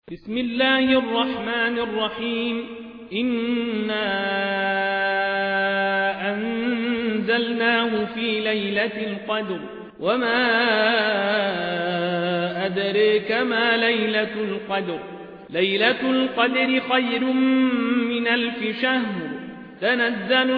بسم الله الرحمن الرحيم إنا أنزلناه في ليلة القدر وما أدريك ما ليلة القدر ليلة القدر خير من 1000 شهر تنزل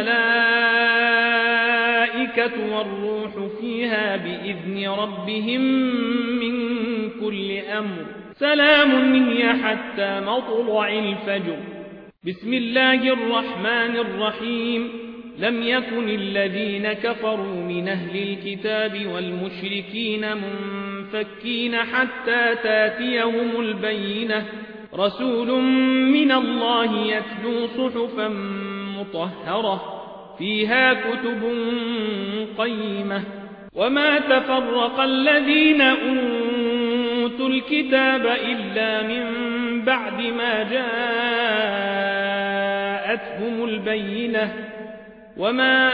الملائكة والروح فيها بإذن ربهم من كل أمر سلام هي حتى مطلع الفجر. بسم الله الرحمن الرحيم لم يكن الذين كفروا من أهل الكتاب والمشركين منفكين حتى تاتيهم البينة رسول من الله يتلو صحفا مطهرة فيها كتب قيمة وما تفرق الذين أوتوا الكتاب إلا من بعد ما جاءتهم البينة وما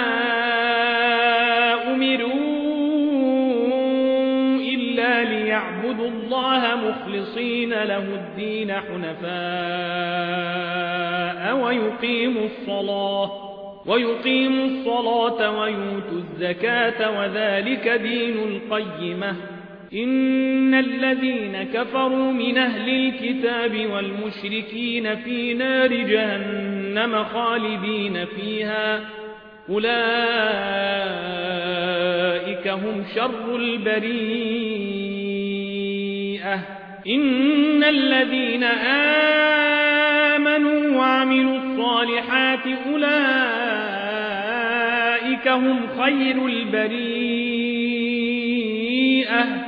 أمروا إلا ليعبدوا الله مخلصين له الدين حنفاء ويقيموا الصلاة ويؤتوا الزكاة وذلك دين القيمة إن الذين كفروا من أهل الكتاب والمشركين في نار جهنم خالدين فيها أولئك هم شر البريئة إن الذين آمنوا وعملوا الصالحات أولئك هم خير البريئة